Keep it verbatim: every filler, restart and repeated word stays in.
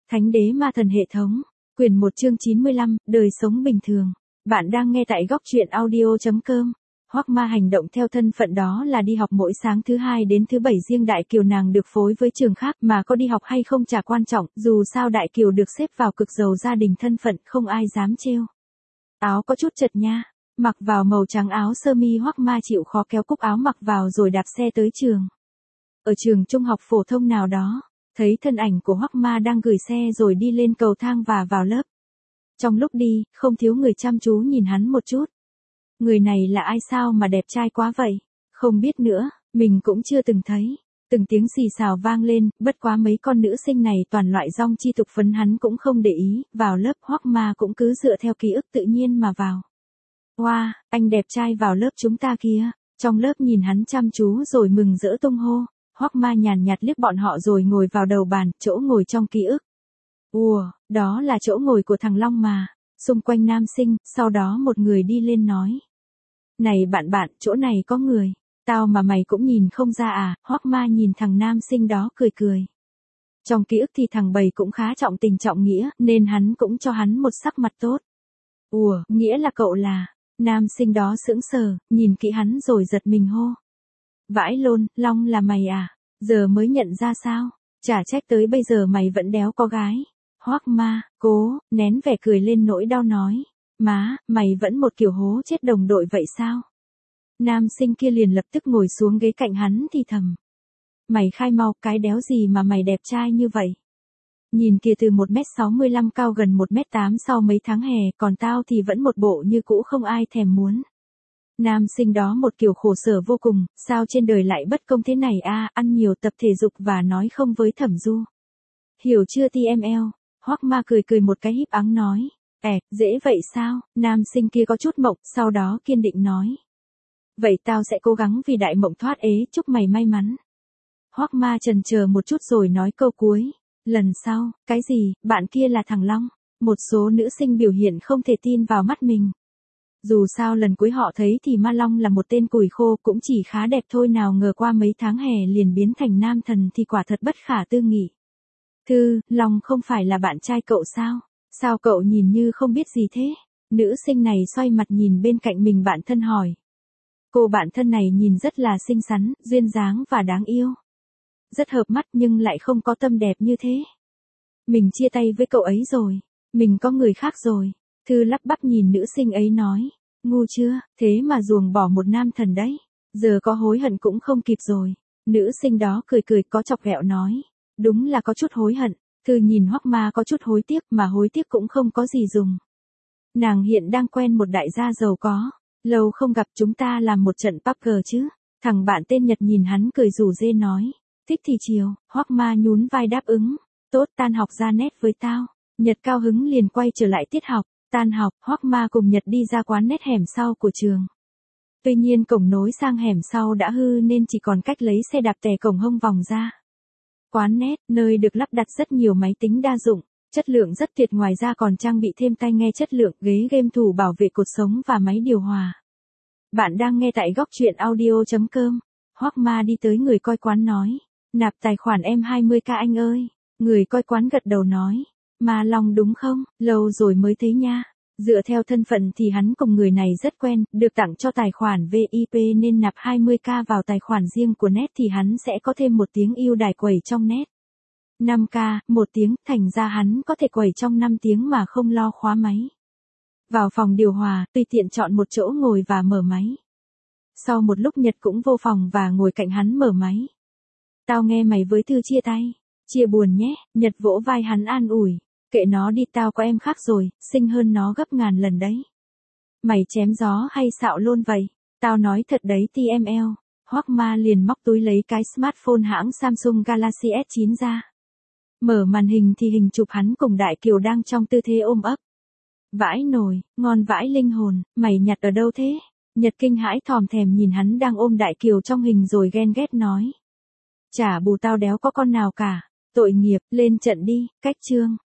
Thánh đế ma thần hệ thống. Quyển một chương chín mươi lăm, đời sống bình thường. Bạn đang nghe tại góc truyện audio chấm com. Hoắc Ma hành động theo thân phận đó là đi học mỗi sáng thứ hai đến thứ bảy, riêng Đại Kiều nàng được phối với trường khác, mà có đi học hay không chả quan trọng, dù sao Đại Kiều được xếp vào cực giàu gia đình, thân phận không ai dám trêu. Áo có chút chật nha, mặc vào màu trắng áo sơ mi, Hoắc Ma chịu khó kéo cúc áo mặc vào rồi đạp xe tới trường. Ở trường trung học phổ thông nào đó, thấy thân ảnh của Hoắc Ma đang gửi xe rồi đi lên cầu thang và vào lớp. Trong lúc đi, không thiếu người chăm chú nhìn hắn một chút. Người này là ai sao mà đẹp trai quá vậy? Không biết nữa, mình cũng chưa từng thấy. Từng tiếng xì xào vang lên, bất quá mấy con nữ sinh này toàn loại rong chi tục phấn, hắn cũng không để ý. Vào lớp, Hoắc Ma cũng cứ dựa theo ký ức tự nhiên mà vào. Wow, anh đẹp trai vào lớp chúng ta kìa. Trong lớp nhìn hắn chăm chú rồi mừng rỡ tung hô. Hoắc Ma nhàn nhạt liếc bọn họ rồi ngồi vào đầu bàn, chỗ ngồi trong ký ức. Ùa, đó là chỗ ngồi của thằng Long mà. Xung quanh nam sinh, sau đó một người đi lên nói. Này bạn bạn, chỗ này có người. Tao mà mày cũng nhìn không ra à? Hoắc Ma nhìn thằng nam sinh đó cười cười. Trong ký ức thì thằng bầy cũng khá trọng tình trọng nghĩa, nên hắn cũng cho hắn một sắc mặt tốt. Ùa, nghĩa là cậu là... Nam sinh đó sững sờ, nhìn kỹ hắn rồi giật mình hô. Vãi lôn, Long là mày à? Giờ mới nhận ra sao? Chả trách tới bây giờ mày vẫn đéo có gái. Hoắc Ma, cố, nén vẻ cười lên nỗi đau nói. Má, mày vẫn một kiểu hố chết đồng đội vậy sao? Nam sinh kia liền lập tức ngồi xuống ghế cạnh hắn thì thầm. Mày khai mau, cái đéo gì mà mày đẹp trai như vậy? Nhìn kìa, từ một mét sáu mươi lăm cao gần một mét tám sau mấy tháng hè, còn tao thì vẫn một bộ như cũ không ai thèm muốn. Nam sinh đó một kiểu khổ sở vô cùng, sao trên đời lại bất công thế này a, à, ăn nhiều, tập thể dục và nói không với Thẩm Du. Hiểu chưa tê em lờ? Hoắc Ma cười cười một cái híp ắng nói. Ẻ, dễ vậy sao? Nam sinh kia có chút mộng, sau đó kiên định nói. Vậy tao sẽ cố gắng vì đại mộng thoát ế, chúc mày may mắn. Hoắc Ma chần chờ một chút rồi nói câu cuối. Lần sau, cái gì, bạn kia là thằng Long. Một số nữ sinh biểu hiện không thể tin vào mắt mình. Dù sao lần cuối họ thấy thì Ma Long là một tên cùi khô, cũng chỉ khá đẹp thôi, nào ngờ qua mấy tháng hè liền biến thành nam thần thì quả thật bất khả tư nghị. Thư, Long không phải là bạn trai cậu sao? Sao cậu nhìn như không biết gì thế? Nữ sinh này xoay mặt nhìn bên cạnh mình bạn thân hỏi. Cô bạn thân này nhìn rất là xinh xắn, duyên dáng và đáng yêu. Rất hợp mắt nhưng lại không có tâm đẹp như thế. Mình chia tay với cậu ấy rồi. Mình có người khác rồi. Thư lắp bắp nhìn nữ sinh ấy nói. Ngu chưa, thế mà ruồng bỏ một nam thần đấy. Giờ có hối hận cũng không kịp rồi. Nữ sinh đó cười cười có chọc ghẹo nói. Đúng là có chút hối hận. Thư nhìn Hoắc Ma có chút hối tiếc, mà hối tiếc cũng không có gì dùng. Nàng hiện đang quen một đại gia giàu có. Lâu không gặp, chúng ta làm một trận poker chứ. Thằng bạn tên Nhật nhìn hắn cười rủ rê nói. Thích thì chiều. Hoắc Ma nhún vai đáp ứng. Tốt, tan học ra nét với tao. Nhật cao hứng liền quay trở lại tiết học. Tan học, Hoắc Ma cùng Nhật đi ra quán nét hẻm sau của trường. Tuy nhiên cổng nối sang hẻm sau đã hư nên chỉ còn cách lấy xe đạp tè cổng hông vòng ra. Quán nét, nơi được lắp đặt rất nhiều máy tính đa dụng, chất lượng rất tuyệt, ngoài ra còn trang bị thêm tai nghe chất lượng, ghế game thủ bảo vệ cột sống và máy điều hòa. Bạn đang nghe tại góc truyện audio chấm com. Hoắc Ma đi tới người coi quán nói. Nạp tài khoản em hai mươi k anh ơi. Người coi quán gật đầu nói. Ma Long đúng không? Lâu rồi mới thấy nha. Dựa theo thân phận thì hắn cùng người này rất quen, được tặng cho tài khoản vê i pê nên nạp hai mươi k vào tài khoản riêng của Net thì hắn sẽ có thêm một tiếng ưu đãi quẩy trong Net. năm k, một tiếng, thành ra hắn có thể quẩy trong năm tiếng mà không lo khóa máy. Vào phòng điều hòa, tùy tiện chọn một chỗ ngồi và mở máy. Sau một lúc Nhật cũng vô phòng và ngồi cạnh hắn mở máy. Tao nghe mày với Thư chia tay. Chia buồn nhé, Nhật vỗ vai hắn an ủi. Kệ nó đi, tao có em khác rồi, xinh hơn nó gấp ngàn lần đấy. Mày chém gió hay xạo luôn vậy? Tao nói thật đấy tê em lờ. Hoắc Ma liền móc túi lấy cái smartphone hãng Samsung Galaxy S chín ra. Mở màn hình thì hình chụp hắn cùng Đại Kiều đang trong tư thế ôm ấp. Vãi nồi, ngon vãi linh hồn, mày nhặt ở đâu thế? Nhật kinh hãi thòm thèm nhìn hắn đang ôm Đại Kiều trong hình rồi ghen ghét nói. Chả bù tao đéo có con nào cả. Tội nghiệp, lên trận đi, cách chương.